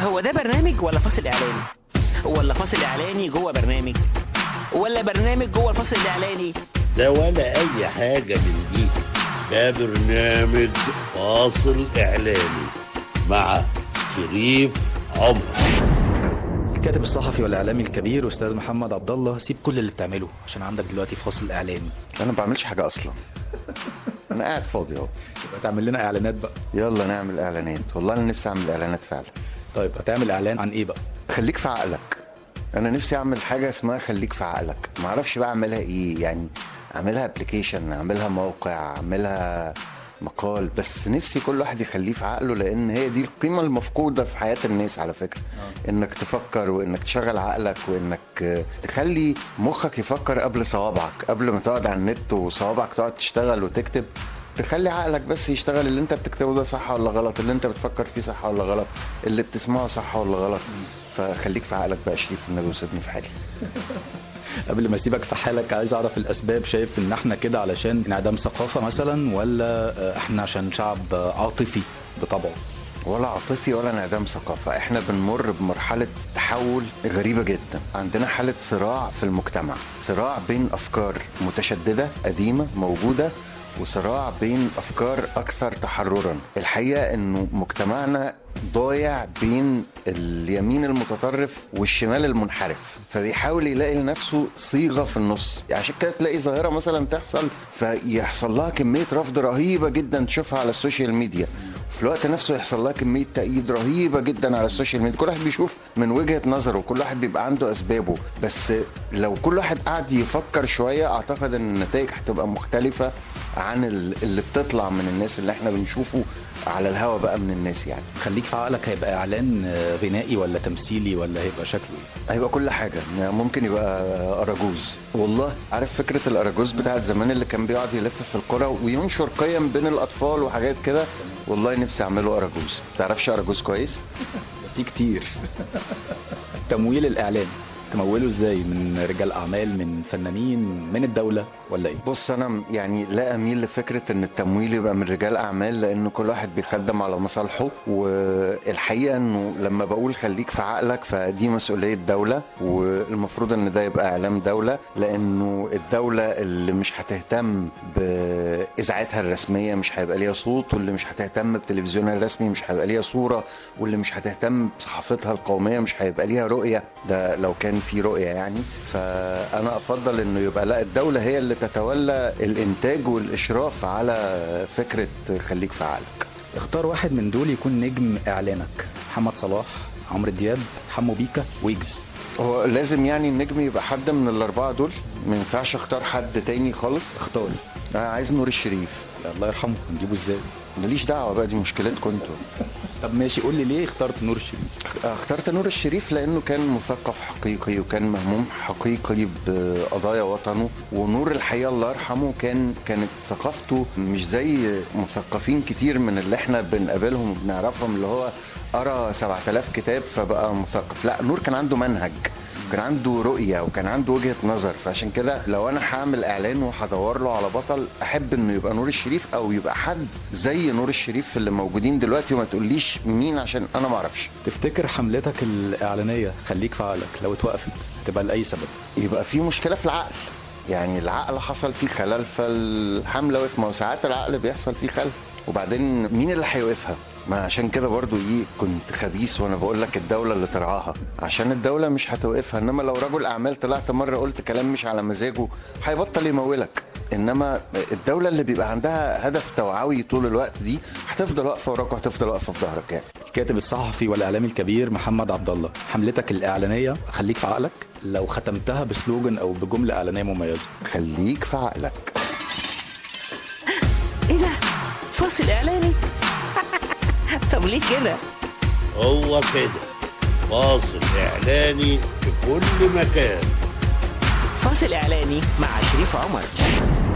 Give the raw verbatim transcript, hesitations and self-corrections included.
هو ده برنامج ولا فاصل اعلاني؟ ولا فاصل اعلاني جوه برنامج؟ ولا برنامج جوه الفاصل الاعلاني؟ ده ولا اي حاجه من دي، ده برنامج فاصل اعلاني مع شريف عمر. الكاتب الصحفي والاعلامي الكبير استاذ محمد عبد الله، سيب كل اللي بتعمله عشان عندك دلوقتي فاصل اعلاني. انا ما بعملش حاجه اصلا، انا قاعد فاضي اهو. يبقى تعمل لنا اعلانات بقى. يلا نعمل اعلانات، والله انا نفسي اعمل اعلانات فعلا. طيب هتعمل اعلان عن ايه بقى؟ خليك في عقلك. انا نفسي اعمل حاجه اسمها خليك في عقلك، ما اعرفش بقى اعملها ايه، يعني اعملها ابلكيشن، اعملها موقع، اعملها مقال، بس نفسي كل واحد يخليه في عقله، لان هي دي القيمه المفقوده في حياه الناس على فكره. أوه. انك تفكر وانك تشغل عقلك وانك تخلي مخك يفكر قبل صوابعك، قبل ما تقعد على النت وصوابعك تقعد تشتغل وتكتب. تخلي عقلك بس يشتغل، اللي انت بتكتبه ده صح ولا غلط، اللي انت بتفكر فيه صح ولا غلط، اللي بتسمعه صح ولا غلط. فخليك في عقلك بقى شريف النبي وسيبني في حالي. قبل ما اسيبك في حالك، عايز اعرف الاسباب. شايف ان احنا كده علشان انعدام ثقافه مثلا، ولا احنا عشان شعب عاطفي بطبعه؟ ولا عاطفي ولا انعدام ثقافه، احنا بنمر بمرحله تحول غريبه جدا. عندنا حاله صراع في المجتمع، صراع بين افكار متشدده قديمه موجوده وصراع بين افكار اكثر تحررا. الحقيقه انه مجتمعنا ضايع بين اليمين المتطرف والشمال المنحرف، فبيحاول يلاقي لنفسه صيغه في النص. عشان كده تلاقي ظاهره مثلا تحصل فيحصل لها كميه رفض رهيبه جدا تشوفها على السوشيال ميديا، وفي الوقت نفسه يحصل لها كميه تأييد رهيبه جدا على السوشيال ميديا. كل واحد بيشوف من وجهه نظره، كل واحد بيبقى عنده اسبابه، بس لو كل واحد قاعد يفكر شويه اعتقد ان النتائج هتبقى مختلفه عن اللي بتطلع من الناس اللي احنا بنشوفه على الهوا بقى من الناس. يعني خليك في عقلك هيبقى اعلان غنائي ولا تمثيلي ولا هيبقى شكله ايه؟ هيبقى كل حاجه، يعني ممكن يبقى اراجوز. والله عارف فكره الاراجوز بتاعت زمان اللي كان بيقعد يلف في القرى وينشر قيم بين الاطفال وحاجات كده؟ والله نفسي اعمله اراجوز. تعرفش اراجوز كويس؟ في كتير. تمويل الاعلان تموله ازاي؟ من رجال اعمال، من فنانين، من الدوله، ولا ايه؟ بص انا يعني لا اميل لفكره ان التمويل يبقى من رجال اعمال، لان كل واحد بيخدم على مصالحه. والحقيقه انه لما بقول خليك في عقلك فدي مسؤوليه دوله، والمفروض ان ده يبقى اعلام دوله، لانه الدوله اللي مش هتهتم باذاعتها الرسميه مش هيبقى ليها صوت، واللي مش هتهتم بتلفزيونها الرسمي مش هيبقى ليها صوره، واللي مش هتهتم بصحافتها القوميه مش هيبقى ليها رؤيه. ده لو كان في رؤيه يعني. فانا افضل انه يبقى لا، الدوله هي اللي تتولى الانتاج والاشراف على فكره خليك في عقلك. اختار واحد من دول يكون نجم اعلانك. محمد صلاح، عمرو دياب، حمو بيكا، ويجز. هو لازم يعني النجم يبقى حد من الاربعه دول؟ ما ينفعش اختار حد تاني خالص؟ اختار. انا عايز نور الشريف. الله يرحمه، نجيبه ازاي؟ ماليش دعوه بقى، دي مشكلتكم انتوا. طب ماشي، قول لي ليه اخترت نور الشريف؟ اخترت نور الشريف لانه كان مثقف حقيقي وكان مهموم حقيقي بقضايا وطنه. ونور الحقيقه الله يرحمه كان كانت ثقافته مش زي مثقفين كتير من اللي احنا بنقابلهم وبنعرفهم، اللي هو قرا سبعة آلاف كتاب فبقى مثقف. لا، نور كان عنده منهج، كان عنده رؤية، وكان عنده وجهة نظر. فعشان كده لو انا هعمل اعلان وهدور له على بطل، احب انه يبقى نور الشريف، او يبقى حد زي نور الشريف اللي موجودين دلوقتي، وما تقوليش مين عشان انا ما اعرفش. تفتكر حملتك الاعلانية خليك في عقلك لو اتوقفت تبقى لاي سبب؟ يبقى في مشكلة في العقل، يعني العقل حصل فيه خلل فالحملة وقفت. ما هو ساعات العقل بيحصل فيه خلل، وبعدين مين اللي هيوقفها؟ ما عشان كده برضو ايه، كنت خبيث وانا بقول لك الدوله اللي ترعاها، عشان الدوله مش هتوقفها. انما لو رجل اعمال طلعت مره قلت كلام مش على مزاجه هيبطل يمولك. انما الدوله اللي بيبقى عندها هدف توعوي طول الوقت دي هتفضل واقفه وراك وهتفضل واقفه في ظهرك. يعني الكاتب الصحفي والاعلامي الكبير محمد عبد الله، حملتك الاعلانيه خليك في عقلك، لو ختمتها بسلوجن او بجمله اعلانيه مميزه. خليك في عقلك. ايه ده؟ فاصل اعلاني؟ طب ليه كده؟ هو كده فاصل اعلاني في كل مكان. فاصل اعلاني مع شريف عمر.